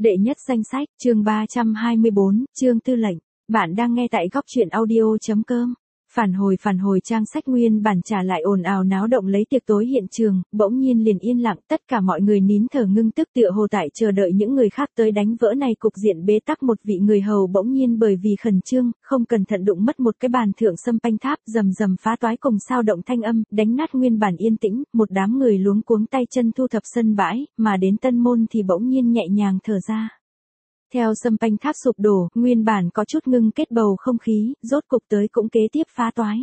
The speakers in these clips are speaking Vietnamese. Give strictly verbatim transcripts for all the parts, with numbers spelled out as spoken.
Đệ nhất danh sách, chương ba trăm hai mươi bốn, Trương Tư lệnh. Bạn đang nghe tại góc truyện audio.com. Phản hồi phản hồi trang sách nguyên bản trả lại ồn ào náo động lấy tiệc tối hiện trường, bỗng nhiên liền yên lặng, tất cả mọi người nín thở ngưng tức tựa hồ tại chờ đợi những người khác tới đánh vỡ này cục diện bế tắc. Một vị người hầu bỗng nhiên bởi vì khẩn trương, không cẩn thận đụng mất một cái bàn thượng sâm panh tháp, rầm rầm phá toái cùng sao động thanh âm, đánh nát nguyên bản yên tĩnh, một đám người luống cuống tay chân thu thập sân bãi, mà đến Tân Môn thì bỗng nhiên nhẹ nhàng thở ra. Theo sâm panh tháp sụp đổ, nguyên bản có chút ngưng kết bầu không khí, rốt cục tới cũng kế tiếp phá toái.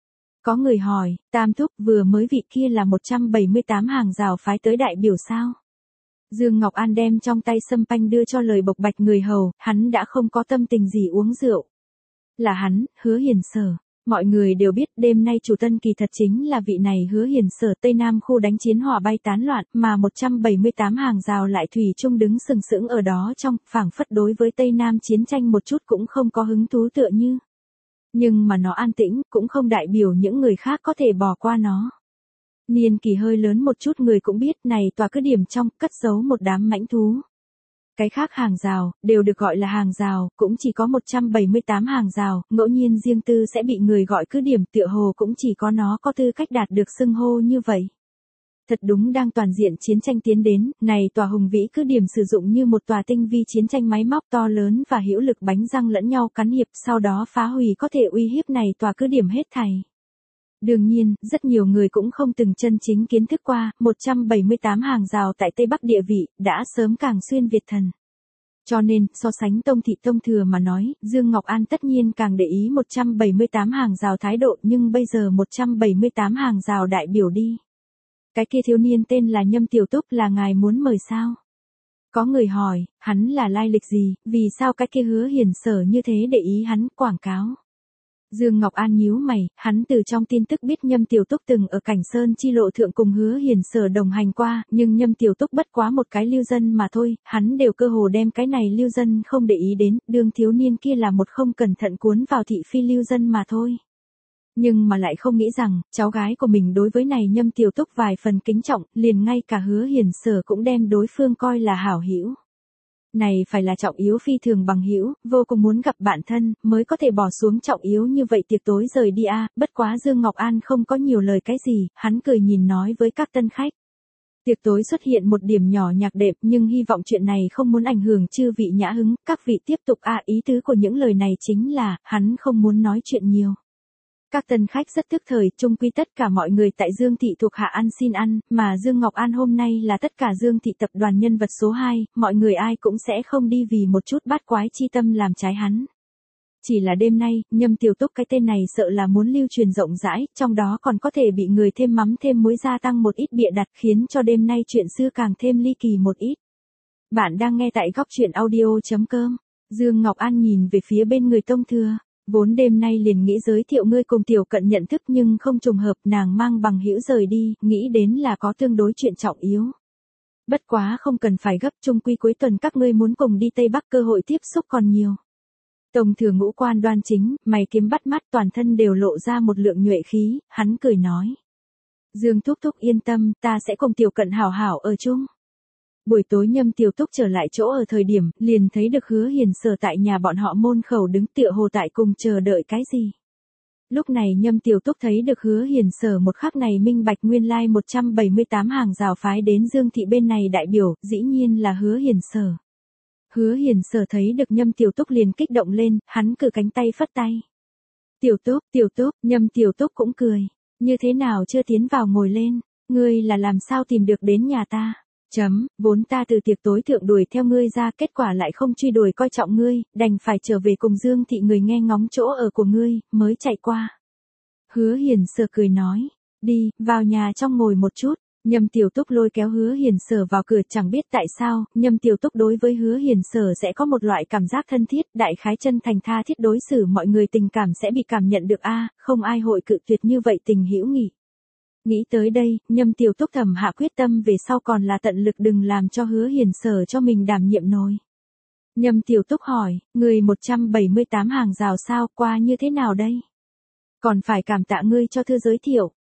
Có người hỏi, Tam Thúc vừa mới vị kia là một trăm bảy mươi tám hàng rào phái tới đại biểu sao? Dương Ngọc An đem trong tay sâm panh đưa cho lời bộc bạch người hầu, hắn đã không có tâm tình gì uống rượu. Là hắn, Hứa Hiền Sở. Mọi người đều biết đêm nay chủ tân kỳ thật chính là vị này Hứa Hiền Sở. Tây Nam khu đánh chiến hỏa bay tán loạn, mà một trăm bảy mươi tám hàng rào lại thủy chung đứng sừng sững ở đó trong, phảng phất đối với Tây Nam chiến tranh một chút cũng không có hứng thú tựa như. Nhưng mà nó an tĩnh, cũng không đại biểu những người khác có thể bỏ qua nó. Niên kỳ hơi lớn một chút người cũng biết này tòa cứ điểm trong, cất giấu một đám mãnh thú. Cái khác hàng rào, đều được gọi là hàng rào, cũng chỉ có một trăm bảy mươi tám hàng rào, ngẫu nhiên riêng tư sẽ bị người gọi cứ điểm, tựa hồ cũng chỉ có nó có tư cách đạt được xưng hô như vậy. Thật đúng đang toàn diện chiến tranh tiến đến, này tòa hùng vĩ cứ điểm sử dụng như một tòa tinh vi chiến tranh máy móc to lớn và hữu lực bánh răng lẫn nhau cắn hiệp, sau đó phá hủy có thể uy hiếp này tòa cứ điểm hết thảy. Đương nhiên, rất nhiều người cũng không từng chân chính kiến thức qua, một trăm bảy mươi tám hàng rào tại Tây Bắc địa vị, đã sớm càng xuyên Việt thần. Cho nên, so sánh Tông Thị Tông Thừa mà nói, Dương Ngọc An tất nhiên càng để ý một trăm bảy mươi tám hàng rào thái độ, nhưng bây giờ một trăm bảy mươi tám hàng rào đại biểu đi. Cái kia thiếu niên tên là Nhâm Tiểu Túc, là ngài muốn mời sao? Có người hỏi, hắn là lai lịch gì, vì sao cái kia Hứa Hiền Sở như thế để ý hắn quảng cáo? Dương Ngọc An nhíu mày, hắn từ trong tin tức biết Nhâm Tiểu Túc từng ở Cảnh Sơn chi lộ thượng cùng Hứa Hiền Sở đồng hành qua, nhưng Nhâm Tiểu Túc bất quá một cái lưu dân mà thôi, hắn đều cơ hồ đem cái này lưu dân không để ý đến, đương thiếu niên kia là một không cẩn thận cuốn vào thị phi lưu dân mà thôi. Nhưng mà lại không nghĩ rằng, cháu gái của mình đối với này Nhâm Tiểu Túc vài phần kính trọng, liền ngay cả Hứa Hiền Sở cũng đem đối phương coi là hảo hữu. Này phải là trọng yếu phi thường bằng hữu, vô cùng muốn gặp bạn thân, mới có thể bỏ xuống trọng yếu như vậy tiệc tối rời đi a. À. Bất quá Dương Ngọc An không có nhiều lời cái gì, hắn cười nhìn nói với các tân khách. Tiệc tối xuất hiện một điểm nhỏ nhạc đệm, nhưng hy vọng chuyện này không muốn ảnh hưởng chư vị nhã hứng, các vị tiếp tục a. À, ý tứ của những lời này chính là, hắn không muốn nói chuyện nhiều. Các tân khách rất tức thời, chung quy tất cả mọi người tại Dương Thị thuộc hạ ăn xin ăn, mà Dương Ngọc An hôm nay là tất cả Dương Thị tập đoàn nhân vật số hai, mọi người ai cũng sẽ không đi vì một chút bát quái chi tâm làm trái hắn. Chỉ là đêm nay, Nhâm Tiểu Túc cái tên này sợ là muốn lưu truyền rộng rãi, trong đó còn có thể bị người thêm mắm thêm muối gia tăng một ít bịa đặt, khiến cho đêm nay chuyện xưa càng thêm ly kỳ một ít. Bạn đang nghe tại góc truyện audio.com. Dương Ngọc An nhìn về phía bên người Tông Thừa. Vốn đêm nay liền nghĩ giới thiệu ngươi cùng Tiểu Cận nhận thức, nhưng không trùng hợp, nàng mang bằng hữu rời đi, nghĩ đến là có tương đối chuyện trọng yếu. Bất quá không cần phải gấp, chung quy cuối tuần các ngươi muốn cùng đi Tây Bắc, cơ hội tiếp xúc còn nhiều. Tông Thừa ngũ quan đoan chính, mày kiếm bắt mắt, toàn thân đều lộ ra một lượng nhuệ khí, hắn cười nói. Dương Thúc Thúc yên tâm, ta sẽ cùng Tiểu Cận hảo hảo ở chung. Buổi tối Nhâm Tiểu Túc trở lại chỗ ở thời điểm, liền thấy được Hứa Hiền Sở tại nhà bọn họ môn khẩu đứng tựa hồ tại cùng chờ đợi cái gì. Lúc này Nhâm Tiểu Túc thấy được Hứa Hiền Sở một khắc này minh bạch nguyên lai like một trăm bảy mươi tám hàng rào phái đến Dương Thị bên này đại biểu, dĩ nhiên là Hứa Hiền Sở. Hứa Hiền Sở thấy được Nhâm Tiểu Túc liền kích động lên, hắn cử cánh tay phất tay. Tiểu Túc, Tiểu Túc, Nhâm Tiểu Túc cũng cười. Như thế nào chưa tiến vào ngồi lên, ngươi là làm sao tìm được đến nhà ta? Chấm, vốn ta từ tiệc tối thượng đuổi theo ngươi ra, kết quả lại không truy đuổi coi trọng ngươi, đành phải trở về cùng Dương Thị người nghe ngóng chỗ ở của ngươi, mới chạy qua. Hứa Hiền Sở cười nói, đi, vào nhà trong ngồi một chút. Nhâm Tiểu Túc lôi kéo Hứa Hiền Sở vào cửa, chẳng biết tại sao, Nhâm Tiểu Túc đối với Hứa Hiền Sở sẽ có một loại cảm giác thân thiết, đại khái chân thành tha thiết đối xử mọi người, tình cảm sẽ bị cảm nhận được a, không ai hội cự tuyệt như vậy tình hữu nghị. Nghĩ tới đây, Nhâm Tiểu Túc thầm hạ quyết tâm về sau còn là tận lực đừng làm cho Hứa Hiền Sở cho mình đảm nhiệm nổi. Nhâm Tiểu Túc hỏi, người một trăm bảy mươi tám hàng rào sao, qua như thế nào đây? Còn phải cảm tạ ngươi cho thư giới thiệu.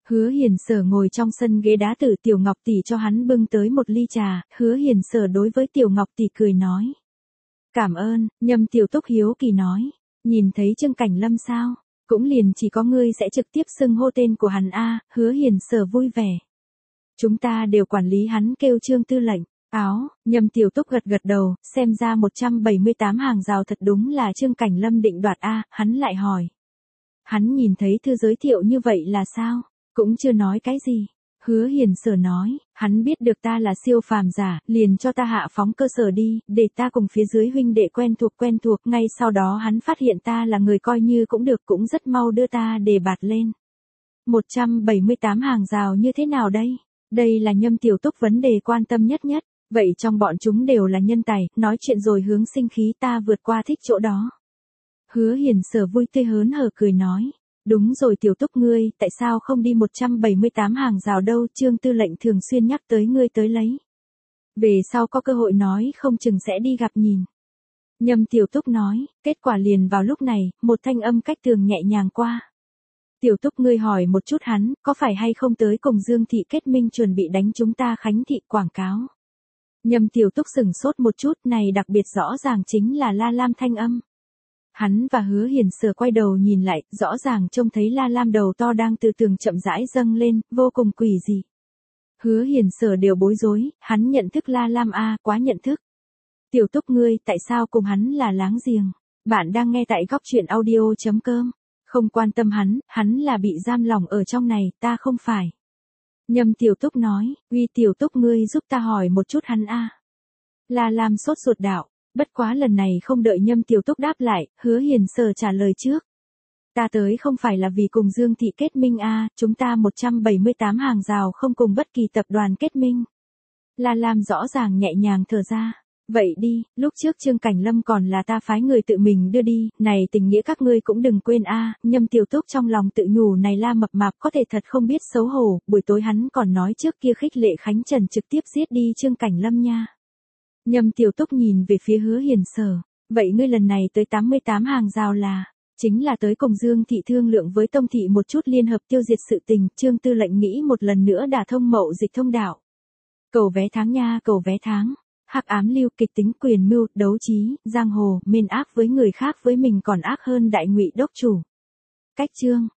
Hứa Hiền Sở ngồi trong sân ghế đá tử, Tiểu Ngọc tỷ cho hắn bưng tới một ly trà, Hứa Hiền Sở đối với Tiểu Ngọc tỷ cười nói. Cảm ơn. Nhâm Tiểu Túc hiếu kỳ nói. Nhìn thấy Trương Cảnh Lâm sao? Cũng liền chỉ có ngươi sẽ trực tiếp xưng hô tên của hắn a. Hứa Hiền Sở vui vẻ. Chúng ta đều quản lý hắn kêu Trương tư lệnh. Áo. Nhâm Tiểu Túc gật gật đầu, xem ra một trăm bảy mươi tám hàng rào thật đúng là Trương Cảnh Lâm định đoạt a. Hắn lại hỏi. Hắn nhìn thấy thư giới thiệu như vậy là sao? Cũng chưa nói cái gì. Hứa Hiền Sở nói, hắn biết được ta là siêu phàm giả, liền cho ta hạ phóng cơ sở đi, để ta cùng phía dưới huynh đệ quen thuộc quen thuộc, ngay sau đó hắn phát hiện ta là người coi như cũng được, cũng rất mau đưa ta đề bạt lên. một trăm bảy mươi tám hàng rào như thế nào đây? Đây là Nhâm Tiểu Túc vấn đề quan tâm nhất nhất, vậy trong bọn chúng đều là nhân tài, nói chuyện rồi hướng sinh khí, ta vượt qua thích chỗ đó. Hứa Hiền Sở vui tươi hớn hở cười nói. Đúng rồi Tiểu Túc ngươi, tại sao không đi một trăm bảy mươi tám hàng rào đâu, Trương tư lệnh thường xuyên nhắc tới ngươi tới lấy. Về sau có cơ hội nói không chừng sẽ đi gặp nhìn. Nhâm Tiểu Túc nói, kết quả liền vào lúc này, một thanh âm cách tường nhẹ nhàng qua. Tiểu Túc ngươi hỏi một chút hắn, có phải hay không tới cùng Dương Thị kết minh chuẩn bị đánh chúng ta Khánh Thị quảng cáo. Nhâm Tiểu Túc sửng sốt một chút, này đặc biệt rõ ràng chính là La Lam thanh âm. Hắn và Hứa Hiền Sở quay đầu nhìn lại, rõ ràng trông thấy La Lam đầu to đang từ tường chậm rãi dâng lên, vô cùng quỷ dị. Hứa Hiền Sở đều bối rối, hắn nhận thức La Lam a, quá nhận thức. Tiểu Túc ngươi, tại sao cùng hắn là láng giềng? Bạn đang nghe tại góc truyện audio chấm com. Không quan tâm hắn, hắn là bị giam lỏng ở trong này, ta không phải. Nhâm Tiểu Túc nói, uy Tiểu Túc ngươi giúp ta hỏi một chút hắn a. La Lam sốt ruột đạo. Bất quá lần này không đợi Nhâm Tiểu Túc đáp lại, Hứa Hiền Sở trả lời trước. Ta tới không phải là vì cùng Dương Thị kết minh a, chúng ta một trăm bảy mươi tám hàng rào không cùng bất kỳ tập đoàn kết minh. La Lam rõ ràng nhẹ nhàng thở ra. Vậy đi, lúc trước Trương Cảnh Lâm còn là ta phái người tự mình đưa đi, này tình nghĩa các ngươi cũng đừng quên a. Nhâm Tiểu Túc trong lòng tự nhủ này La mập mạp có thể thật không biết xấu hổ, buổi tối hắn còn nói trước kia khích lệ Khánh Trần trực tiếp giết đi Trương Cảnh Lâm nha. Nhâm Tiểu Túc nhìn về phía Hứa Hiền Sở, vậy ngươi lần này tới tám mươi tám hàng rào là, chính là tới cùng Dương Thị thương lượng với Tông Thị một chút liên hợp tiêu diệt sự tình, Trương tư lệnh nghĩ một lần nữa đả thông mậu dịch thông đạo. Cầu vé tháng nha, cầu vé tháng. Hắc ám lưu, kịch tính, quyền mưu, đấu trí, giang hồ, mên ác với người khác với mình còn ác hơn đại ngụy đốc chủ. Cách chương